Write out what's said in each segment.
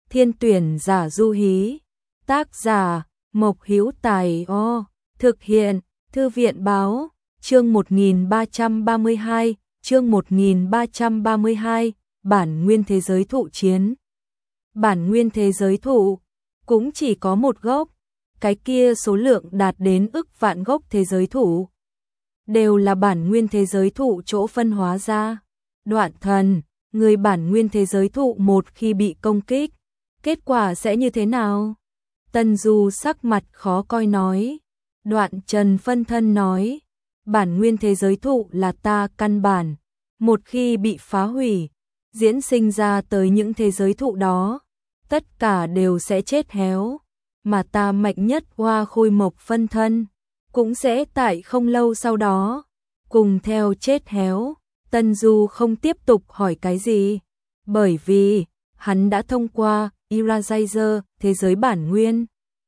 Thiên tuyển giả Du Hí. Tác giả Mộc Hữu Tài. Thực hiện Thư viện Báo. Chương 1332, chương 1332, bản nguyên thế giới thụ chiến. Bản nguyên thế giới thụ cũng chỉ có một gốc, cái kia số lượng đạt đến ức vạn gốc thế giới thụ. Đều là bản nguyên thế giới thụ chỗ phân hóa ra. Đoạn thần, người bản nguyên thế giới thụ một khi bị công kích, kết quả sẽ như thế nào? Tân Du sắc mặt khó coi nói. Đoạn Trần phân thân nói, bản nguyên thế giới thụ là ta căn bản, một khi bị phá hủy, diễn sinh ra tới những thế giới thụ đó, tất cả đều sẽ chết héo, mà ta mạnh nhất Hoa Khôi Mộc phân thân, cũng sẽ tại không lâu sau đó, cùng theo chết héo. Tân Du không tiếp tục hỏi cái gì, bởi vì hắn đã thông qua Eraser thế giới bản nguyên.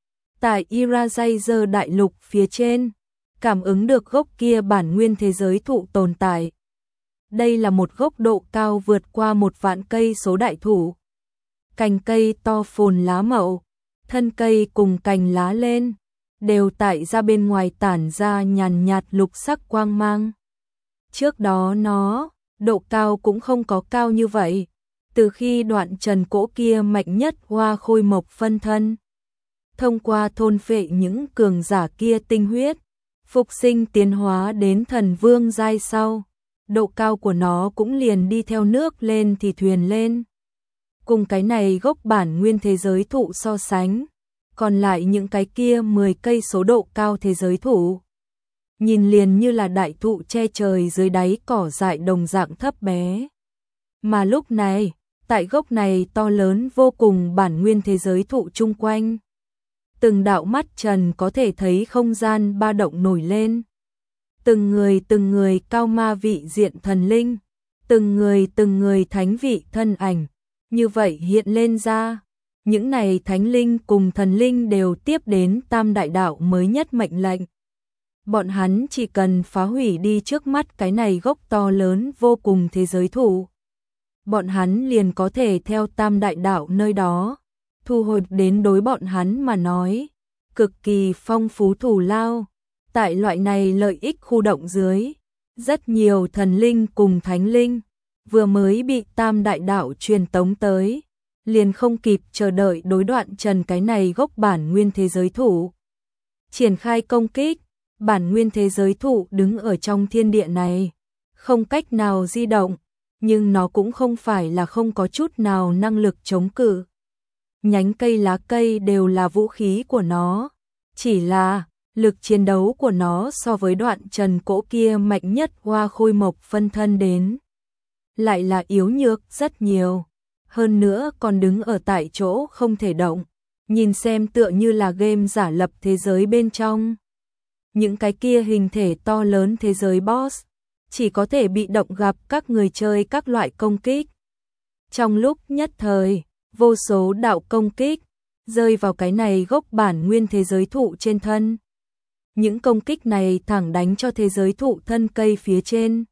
Tại Eraser đại lục phía trên, cảm ứng được gốc kia bản nguyên thế giới thụ tồn tại. Đây là một gốc độ cao vượt qua 1 vạn cây số đại thụ. Cành cây to phồn lá mậu, thân cây cùng cành lá lên, đều tại ra bên ngoài tản ra nhàn nhạt lục sắc quang mang. Trước đó nó, độ cao cũng không có cao như vậy, từ khi Đoạn Trần cỗ kia mạnh nhất Hoa Khôi Mộc phân thân. Thông qua thôn phệ những cường giả kia tinh huyết, phục sinh tiến hóa đến thần vương giai sau, độ cao của nó cũng liền đi theo nước lên thì thuyền lên. Cùng cái này gốc bản nguyên thế giới thụ so sánh, còn lại những cái kia 10 cây số độ cao thế giới thụ, nhìn liền như là đại thụ che trời dưới đáy cỏ dại đồng dạng thấp bé. Mà lúc này, tại gốc này to lớn vô cùng bản nguyên thế giới thụ chung quanh, từng đạo mắt Trần có thể thấy không gian ba động nổi lên. Từng người cao ma vị diện thần linh, từng người thánh vị thân ảnh, như vậy hiện lên ra. Những này thánh linh cùng thần linh đều tiếp đến Tam Đại Đạo mới nhất mệnh lệnh. Bọn hắn chỉ cần phá hủy đi trước mắt cái này gốc to lớn vô cùng thế giới thụ, bọn hắn liền có thể theo Tam Đại Đạo nơi đó thu hồi đến đối bọn hắn mà nói cực kỳ phong phú thù lao. Tại loại này lợi ích khu động dưới, rất nhiều thần linh cùng thánh linh vừa mới bị Tam Đại Đạo truyền tống tới, liền không kịp chờ đợi đối Đoạn Trần cái này gốc bản nguyên thế giới thụ triển khai công kích. Bản nguyên thế giới thụ đứng ở trong thiên địa này, không cách nào di động, nhưng nó cũng không phải là không có chút nào năng lực chống cự. Nhánh cây lá cây đều là vũ khí của nó, chỉ là lực chiến đấu của nó so với Đoạn Trần cỗ kia mạnh nhất Hoa Khôi Mộc phân thân đến, lại là yếu nhược rất nhiều, hơn nữa còn đứng ở tại chỗ không thể động, nhìn xem tựa như là game giả lập thế giới bên trong. Những cái kia hình thể to lớn thế giới boss, chỉ có thể bị động gặp các người chơi các loại công kích. Trong lúc nhất thời, vô số đạo công kích rơi vào cái này gốc bản nguyên thế giới thụ trên thân. Những công kích này thẳng đánh cho thế giới thụ thân cây phía trên.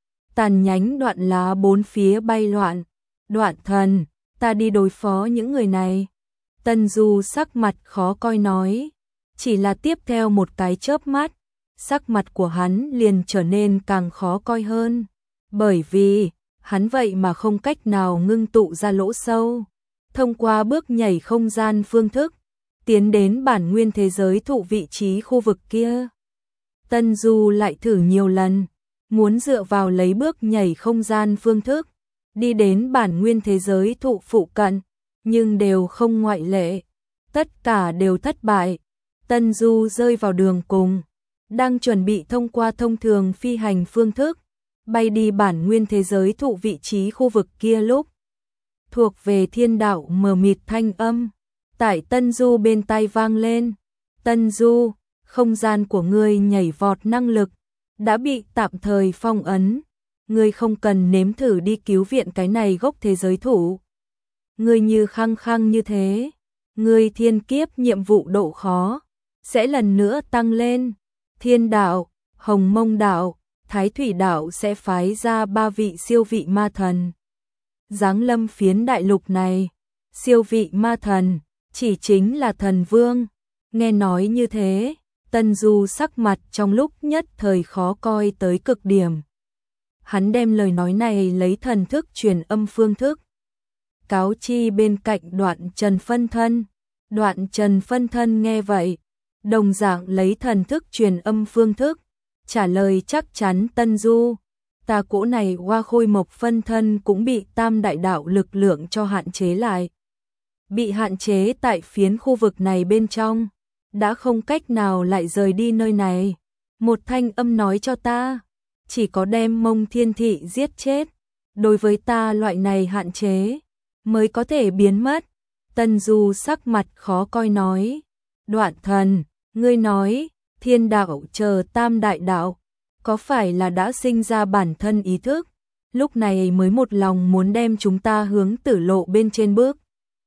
Tàn nhánh đoạn lá bốn phía bay loạn. Đoạn thần, ta đi đối phó những người này. Tân Du sắc mặt khó coi nói. Chỉ là tiếp theo một cái chớp mắt, sắc mặt của hắn liền trở nên càng khó coi hơn. Bởi vì, hắn vậy mà không cách nào ngưng tụ ra lỗ sâu. Thông qua bước nhảy không gian phương thức, tiến đến bản nguyên thế giới thụ vị trí khu vực kia. Tân Du lại thử nhiều lần, muốn dựa vào lấy bước nhảy không gian phương thức, đi đến bản nguyên thế giới thụ phụ cận, nhưng đều không ngoại lệ. Tất cả đều thất bại. Tân Du rơi vào đường cùng, đang chuẩn bị thông qua thông thường phi hành phương thức, bay đi bản nguyên thế giới thụ vị trí khu vực kia lúc. Thuộc về thiên đạo mờ mịt thanh âm, tại Tân Du bên tai vang lên. Tân Du, không gian của ngươi nhảy vọt năng lực, đã bị tạm thời phong ấn. Ngươi không cần nếm thử đi cứu viện cái này gốc thế giới thụ. Ngươi như khăng khăng như thế, ngươi thiên kiếp nhiệm vụ độ khó sẽ lần nữa tăng lên. Thiên đạo, Hồng Mông đạo, Thái Thủy đạo sẽ phái ra 3 vị siêu vị ma thần giáng lâm phiến đại lục này. siêu vị ma thần, chỉ chính là thần vương. Nghe nói như thế, Tân Du sắc mặt trong lúc nhất thời khó coi tới cực điểm. Hắn đem lời nói này lấy thần thức truyền âm phương thức cáo chi bên cạnh Đoạn Trần phân thân. Đoạn Trần phân thân nghe vậy, đồng dạng lấy thần thức truyền âm phương thức trả lời chắc chắn Tân Du. Ta cỗ này Hoa Khôi Mộc phân thân cũng bị tam đại đạo lực lượng cho hạn chế lại. Bị hạn chế tại phiến khu vực này bên trong, đã không cách nào lại rời đi nơi này. Một thanh âm nói cho ta, chỉ có đem Mông Thiên Thị giết chết, đối với ta loại này hạn chế, mới có thể biến mất. Tân Du sắc mặt khó coi nói, Đoạn thần, ngươi nói, thiên đạo chờ tam đại đạo, có phải là đã sinh ra bản thân ý thức, lúc này mới một lòng muốn đem chúng ta hướng tử lộ bên trên bước.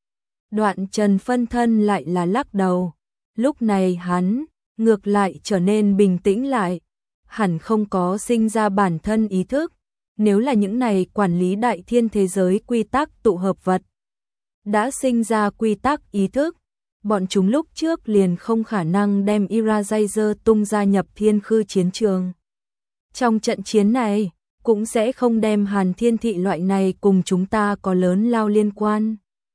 Đoạn Trần phân thân lại là lắc đầu, lúc này hắn, ngược lại trở nên bình tĩnh lại, hẳn không có sinh ra bản thân ý thức, nếu là những này quản lý đại thiên thế giới quy tắc tụ hợp vật, đã sinh ra quy tắc ý thức, bọn chúng lúc trước liền không khả năng đem Eraser tung gia nhập thiên khư chiến trường. Trong trận chiến này, cũng sẽ không đem Hàn Thiên Thị loại này cùng chúng ta có lớn lao liên quan.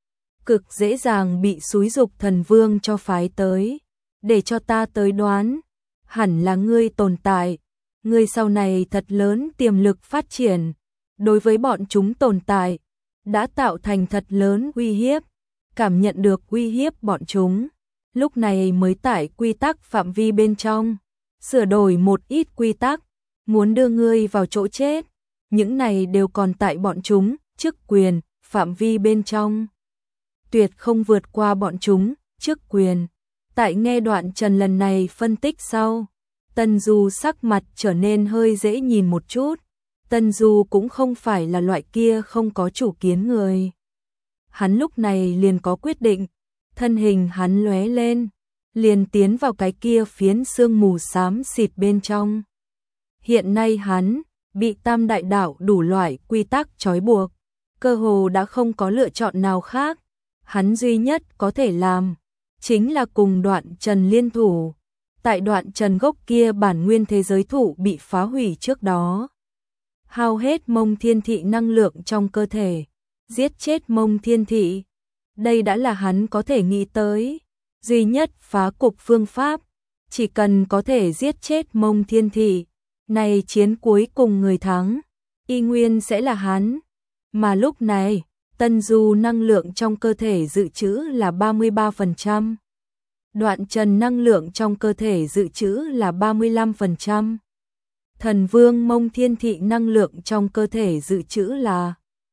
Cực dễ dàng bị xúi dục thần vương cho phái tới, để cho ta tới đoán, hẳn là ngươi tồn tại, ngươi sau này thật lớn tiềm lực phát triển, đối với bọn chúng tồn tại, đã tạo thành thật lớn uy hiếp, cảm nhận được uy hiếp bọn chúng, lúc này mới tại quy tắc phạm vi bên trong, sửa đổi một ít quy tắc, muốn đưa ngươi vào chỗ chết, những này đều còn tại bọn chúng, chức quyền, phạm vi bên trong. Tuyệt không vượt qua bọn chúng, chức quyền. Tại nghe Đoạn Trần lần này phân tích sau, Tân Du sắc mặt trở nên hơi dễ nhìn một chút. Tân Du cũng không phải là loại kia không có chủ kiến người. Hắn lúc này liền có quyết định, thân hình hắn lóe lên, liền tiến vào cái kia phiến sương mù xám xịt bên trong. Hiện nay hắn bị tam đại đạo đủ loại quy tắc trói buộc, cơ hồ đã không có lựa chọn nào khác. Hắn duy nhất có thể làm chính là cùng Đoạn Trần liên thủ. Tại Đoạn Trần gốc kia bản nguyên thế giới thụ bị phá hủy trước đó, hao hết Mông Thiên Thị năng lượng trong cơ thể, giết chết Mông Thiên Thị. Đây đã là hắn có thể nghĩ tới duy nhất phá cục phương pháp, chỉ cần có thể giết chết Mông Thiên Thị, này chiến cuối cùng người thắng y nguyên sẽ là hắn. Mà lúc này, Tân Du năng lượng trong cơ thể dự trữ là 33%. Đoạn Trần năng lượng trong cơ thể dự trữ là 35%. Thần Vương Mông Thiên Thị năng lượng trong cơ thể dự trữ là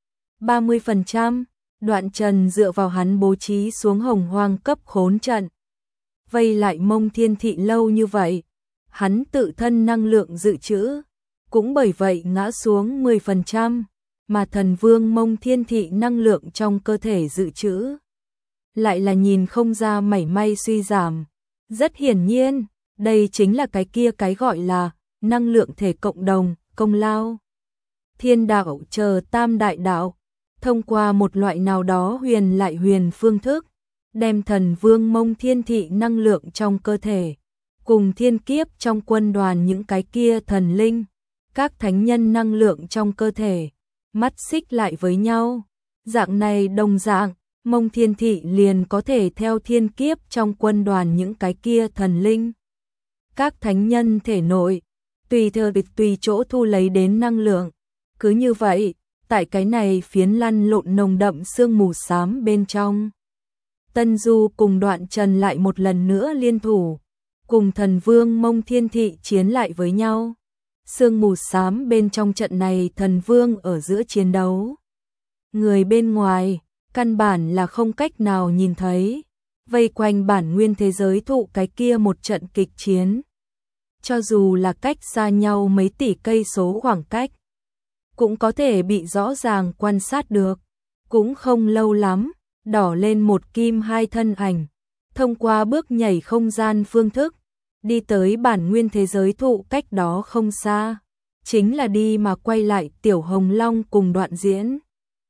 30%. Đoạn Trần dựa vào hắn bố trí xuống Hồng Hoang cấp khốn trận, vây lại Mông Thiên Thị lâu như vậy, hắn tự thân năng lượng dự trữ cũng bởi vậy ngã xuống 10%. Mà thần vương Mông Thiên Thị năng lượng trong cơ thể dự trữ lại là nhìn không ra mảy may suy giảm. Rất hiển nhiên, đây chính là cái kia cái gọi là năng lượng thể cộng đồng, công lao. Thiên đạo chờ tam đại đạo, thông qua một loại nào đó huyền lại huyền phương thức, đem thần vương Mông Thiên Thị năng lượng trong cơ thể, cùng thiên kiếp trong quân đoàn những cái kia thần linh, các thánh nhân năng lượng trong cơ thể, mắt xích lại với nhau. Dạng này đồng dạng, Mông Thiên Thị liền có thể theo thiên kiếp trong quân đoàn những cái kia thần linh, các thánh nhân thể nội, tùy tùy chỗ thu lấy đến năng lượng. Cứ như vậy, tại cái này phiến lăn lộn nồng đậm sương mù xám bên trong, Tân Du cùng Đoạn Trần lại một lần nữa liên thủ, cùng thần vương Mông Thiên Thị chiến lại với nhau. Sương mù xám bên trong trận này thần vương ở giữa chiến đấu, người bên ngoài căn bản là không cách nào nhìn thấy, vây quanh bản nguyên thế giới thụ cái kia một trận kịch chiến. Cho dù là cách xa nhau mấy tỷ cây số khoảng cách, cũng có thể bị rõ ràng quan sát được. Cũng không lâu lắm, đỏ lên một kim hai thân ảnh, thông qua bước nhảy không gian phương thức, đi tới bản nguyên thế giới thụ cách đó không xa, chính là đi mà quay lại Tiểu Hồng Long cùng Đoạn Diễn.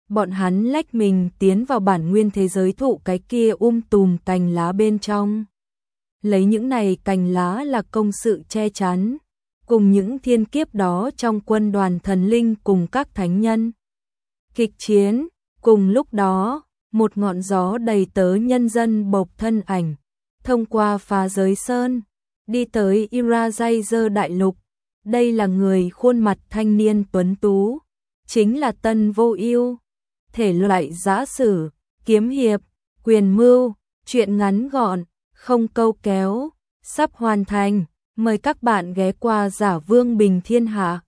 Bọn hắn lách mình tiến vào bản nguyên thế giới thụ cái kia tùm cành lá bên trong. Lấy những này cành lá là công sự che chắn, cùng những thiên kiếp đó trong quân đoàn thần linh cùng các thánh nhân. Kịch chiến, cùng lúc đó, một ngọn gió đầy tớ nhân dân bộc thân ảnh, thông qua phá giới sơn, đi tới Irajazer đại lục. Đây là người khuôn mặt thanh niên tuấn tú, chính là Tân Vô Ưu. Thể loại giã sử, kiếm hiệp, quyền mưu, truyện ngắn gọn, không câu kéo, sắp hoàn thành. Mời các bạn ghé qua Giả Vương Bình Thiên Hạ.